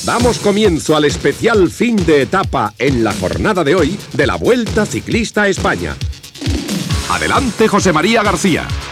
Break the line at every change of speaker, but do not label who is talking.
Damos comienzo al especial fin de etapa en la jornada de hoy de la Vuelta Ciclista a España. Adelante, José María García.